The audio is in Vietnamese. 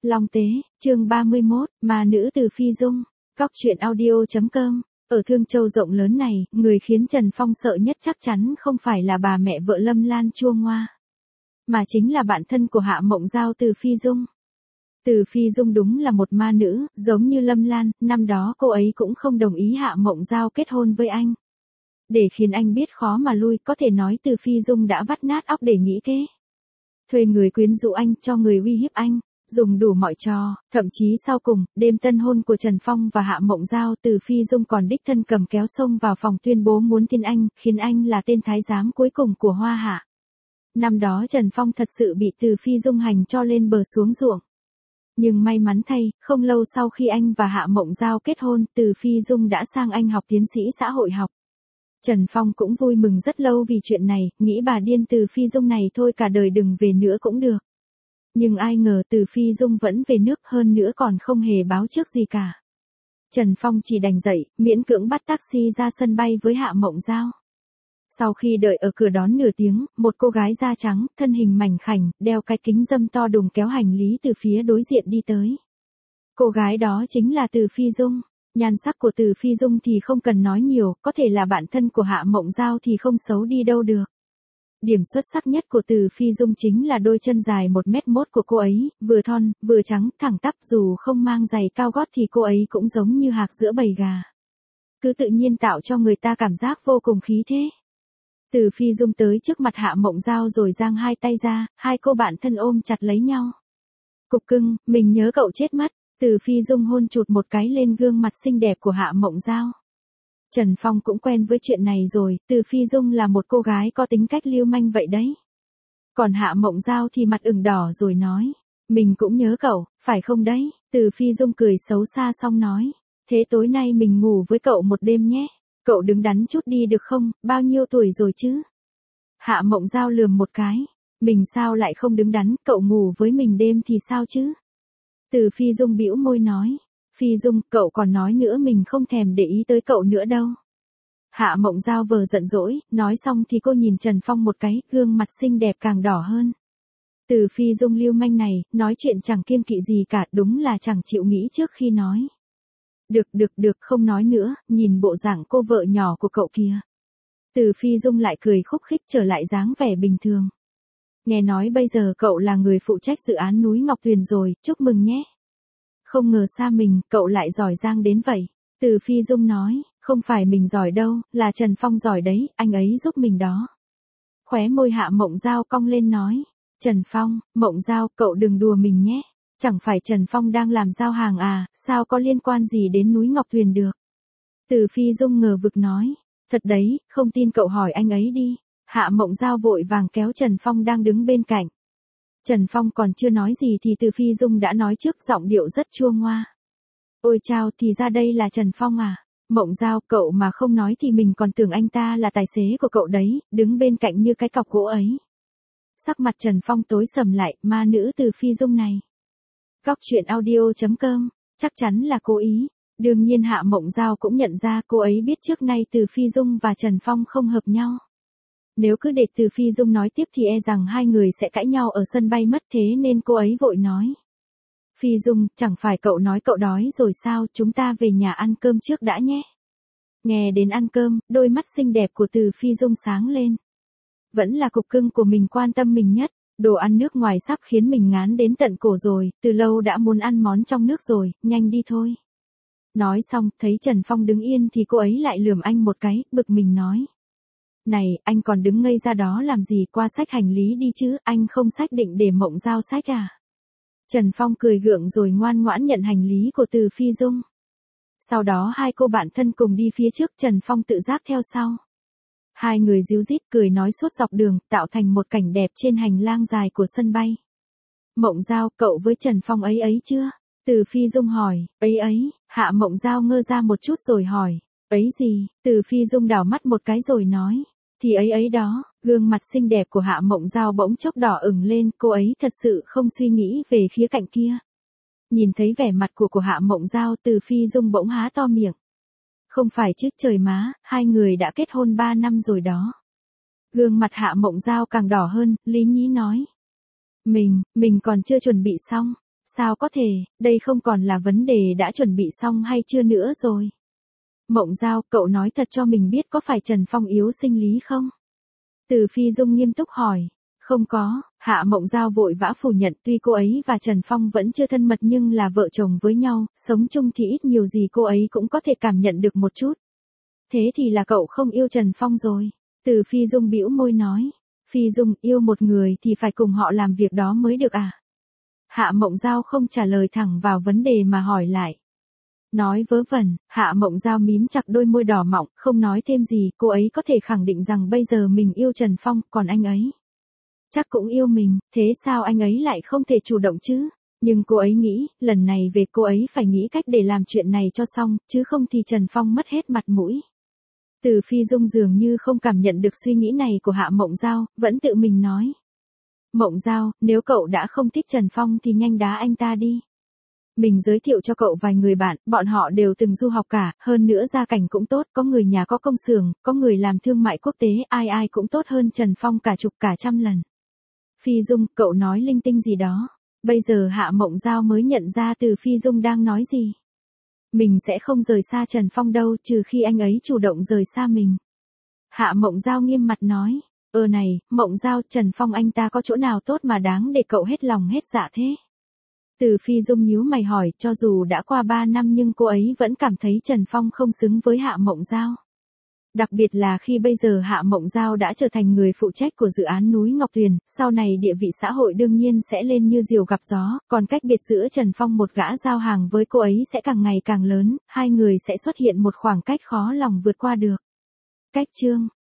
Long Tế, chương 31, Ma nữ từ Phi Dung, Cóc truyện audio.com. Ở Thương Châu rộng lớn này, người khiến Trần Phong sợ nhất chắc chắn không phải là bà mẹ vợ Lâm Lan chua ngoa, mà chính là bạn thân của Hạ Mộng Giao Từ Phi Dung. Từ Phi Dung đúng là một ma nữ, giống như Lâm Lan, năm đó cô ấy cũng không đồng ý Hạ Mộng Giao kết hôn với anh. Để khiến anh biết khó mà lui, có thể nói Từ Phi Dung đã vắt nát óc để nghĩ kế. Thuê người quyến rũ anh, cho người uy hiếp anh, dùng đủ mọi trò, thậm chí sau cùng, đêm tân hôn của Trần Phong và Hạ Mộng Giao, Từ Phi Dung còn đích thân cầm kéo xông vào phòng tuyên bố muốn tin anh, khiến anh là tên thái giám cuối cùng của Hoa Hạ. Năm đó Trần Phong thật sự bị Từ Phi Dung hành cho lên bờ xuống ruộng. Nhưng may mắn thay, không lâu sau khi anh và Hạ Mộng Giao kết hôn, Từ Phi Dung đã sang Anh học tiến sĩ xã hội học. Trần Phong cũng vui mừng rất lâu vì chuyện này, nghĩ bà điên Từ Phi Dung này thôi cả đời đừng về nữa cũng được. Nhưng ai ngờ Từ Phi Dung vẫn về nước, hơn nữa còn không hề báo trước gì cả. Trần Phong chỉ đành dậy, miễn cưỡng bắt taxi ra sân bay với Hạ Mộng Giao. Sau khi đợi ở cửa đón nửa tiếng, một cô gái da trắng, thân hình mảnh khảnh, đeo cái kính râm to đùng kéo hành lý từ phía đối diện đi tới. Cô gái đó chính là Từ Phi Dung. Nhan sắc của Từ Phi Dung thì không cần nói nhiều, có thể là bạn thân của Hạ Mộng Giao thì không xấu đi đâu được. Điểm xuất sắc nhất của Từ Phi Dung chính là đôi chân dài 1m1 của cô ấy, vừa thon, vừa trắng, thẳng tắp, dù không mang giày cao gót thì cô ấy cũng giống như hạc giữa bầy gà. Cứ tự nhiên tạo cho người ta cảm giác vô cùng khí thế. Từ Phi Dung tới trước mặt Hạ Mộng Giao rồi giang hai tay ra, hai cô bạn thân ôm chặt lấy nhau. Cục cưng, mình nhớ cậu chết mất. Từ Phi Dung hôn chụt một cái lên gương mặt xinh đẹp của Hạ Mộng Giao. Trần Phong cũng quen với chuyện này rồi, Từ Phi Dung là một cô gái có tính cách lưu manh vậy đấy. Còn Hạ Mộng Giao thì mặt ửng đỏ rồi nói, mình cũng nhớ cậu, phải không đấy? Từ Phi Dung cười xấu xa xong nói, thế tối nay mình ngủ với cậu một đêm nhé, cậu đứng đắn chút đi được không, bao nhiêu tuổi rồi chứ? Hạ Mộng Giao lườm một cái, mình sao lại không đứng đắn, cậu ngủ với mình đêm thì sao chứ? Từ Phi Dung bĩu môi nói, Phi Dung, cậu còn nói nữa mình không thèm để ý tới cậu nữa đâu. Hạ Mộng Giao vờ giận dỗi, nói xong thì cô nhìn Trần Phong một cái, gương mặt xinh đẹp càng đỏ hơn. Từ Phi Dung lưu manh này, nói chuyện chẳng kiêng kỵ gì cả, đúng là chẳng chịu nghĩ trước khi nói. Được, không nói nữa, nhìn bộ dạng cô vợ nhỏ của cậu kìa. Từ Phi Dung lại cười khúc khích trở lại dáng vẻ bình thường. Nghe nói bây giờ cậu là người phụ trách dự án núi Ngọc Tuyền rồi, chúc mừng nhé. Không ngờ xa mình, cậu lại giỏi giang đến vậy. Từ Phi Dung nói, không phải mình giỏi đâu, là Trần Phong giỏi đấy, anh ấy giúp mình đó. Khóe môi Hạ Mộng Giao cong lên nói, Trần Phong, Mộng Giao, cậu đừng đùa mình nhé. Chẳng phải Trần Phong đang làm giao hàng à, sao có liên quan gì đến núi Ngọc Tuyền được. Từ Phi Dung ngờ vực nói, thật đấy, không tin cậu hỏi anh ấy đi. Hạ Mộng Giao vội vàng kéo Trần Phong đang đứng bên cạnh. Trần Phong còn chưa nói gì thì Từ Phi Dung đã nói trước, giọng điệu rất chua ngoa. Ôi chao, thì ra đây là Trần Phong à? Mộng Giao, cậu mà không nói thì mình còn tưởng anh ta là tài xế của cậu đấy, đứng bên cạnh như cái cọc gỗ ấy. Sắc mặt Trần Phong tối sầm lại, ma nữ Từ Phi Dung này. Cóc truyện audio.com, chắc chắn là cố ý. Đương nhiên Hạ Mộng Giao cũng nhận ra cô ấy biết trước nay Từ Phi Dung và Trần Phong không hợp nhau. Nếu cứ để Từ Phi Dung nói tiếp thì e rằng hai người sẽ cãi nhau ở sân bay mất, thế nên cô ấy vội nói. Phi Dung, chẳng phải cậu nói cậu đói rồi sao, chúng ta về nhà ăn cơm trước đã nhé. Nghe đến ăn cơm, đôi mắt xinh đẹp của Từ Phi Dung sáng lên. Vẫn là cục cưng của mình quan tâm mình nhất, đồ ăn nước ngoài sắp khiến mình ngán đến tận cổ rồi, từ lâu đã muốn ăn món trong nước rồi, nhanh đi thôi. Nói xong, thấy Trần Phong đứng yên thì cô ấy lại lườm anh một cái, bực mình nói. Này, anh còn đứng ngây ra đó làm gì, qua xách hành lý đi chứ, anh không xách định để Mộng Giao xách à? Trần Phong cười gượng rồi ngoan ngoãn nhận hành lý của Từ Phi Dung. Sau đó hai cô bạn thân cùng đi phía trước, Trần Phong tự giác theo sau. Hai người ríu rít cười nói suốt dọc đường, tạo thành một cảnh đẹp trên hành lang dài của sân bay. Mộng Giao, cậu với Trần Phong ấy chưa? Từ Phi Dung hỏi, ấy, Hạ Mộng Giao ngơ ra một chút rồi hỏi, ấy gì? Từ Phi Dung đảo mắt một cái rồi nói, thì ấy đó. Gương mặt xinh đẹp của Hạ Mộng Giao bỗng chốc đỏ ửng lên, cô ấy thật sự không suy nghĩ về khía cạnh kia. Nhìn thấy vẻ mặt của Hạ Mộng Giao, Từ Phi Dung bỗng há to miệng. Không phải chứ, trời má, hai người đã kết hôn 3 năm rồi đó. Gương mặt Hạ Mộng Giao càng đỏ hơn, lý nhí nói. Mình còn chưa chuẩn bị xong. sao có thể, đây không còn là vấn đề đã chuẩn bị xong hay chưa nữa rồi. Mộng Giao, cậu nói thật cho mình biết có phải Trần Phong yếu sinh lý không? Từ Phi Dung nghiêm túc hỏi. Không có, Hạ Mộng Giao vội vã phủ nhận, tuy cô ấy và Trần Phong vẫn chưa thân mật nhưng là vợ chồng với nhau, sống chung thì ít nhiều gì cô ấy cũng có thể cảm nhận được một chút. Thế thì là cậu không yêu Trần Phong rồi. Từ Phi Dung bĩu môi nói. Phi Dung, yêu một người thì phải cùng họ làm việc đó mới được à? Hạ Mộng Giao không trả lời thẳng vào vấn đề mà hỏi lại. Nói vớ vẩn, Hạ Mộng Giao mím chặt đôi môi đỏ mọng, không nói thêm gì, cô ấy có thể khẳng định rằng bây giờ mình yêu Trần Phong, còn anh ấy chắc cũng yêu mình, thế sao anh ấy lại không thể chủ động chứ? Nhưng cô ấy nghĩ, lần này về cô ấy phải nghĩ cách để làm chuyện này cho xong, chứ không thì Trần Phong mất hết mặt mũi. Từ Phi Dung dường như không cảm nhận được suy nghĩ này của Hạ Mộng Giao, vẫn tự mình nói. Mộng Giao, nếu cậu đã không thích Trần Phong thì nhanh đá anh ta đi. Mình giới thiệu cho cậu vài người bạn, bọn họ đều từng du học cả, hơn nữa gia cảnh cũng tốt, có người nhà có công xưởng, có người làm thương mại quốc tế, ai ai cũng tốt hơn Trần Phong cả chục cả trăm lần. Phi Dung, cậu nói linh tinh gì đó. Bây giờ Hạ Mộng Giao mới nhận ra Từ Phi Dung đang nói gì. Mình sẽ không rời xa Trần Phong đâu, trừ khi anh ấy chủ động rời xa mình. Hạ Mộng Giao nghiêm mặt nói. Này, Mộng Giao, Trần Phong anh ta có chỗ nào tốt mà đáng để cậu hết lòng hết dạ thế? Từ Phi Dung nhíu mày hỏi, cho dù đã qua 3 năm nhưng cô ấy vẫn cảm thấy Trần Phong không xứng với Hạ Mộng Giao. Đặc biệt là khi bây giờ Hạ Mộng Giao đã trở thành người phụ trách của dự án núi Ngọc Tuyền, sau này địa vị xã hội đương nhiên sẽ lên như diều gặp gió, còn cách biệt giữa Trần Phong một gã giao hàng với cô ấy sẽ càng ngày càng lớn, hai người sẽ xuất hiện một khoảng cách khó lòng vượt qua được. Cách chương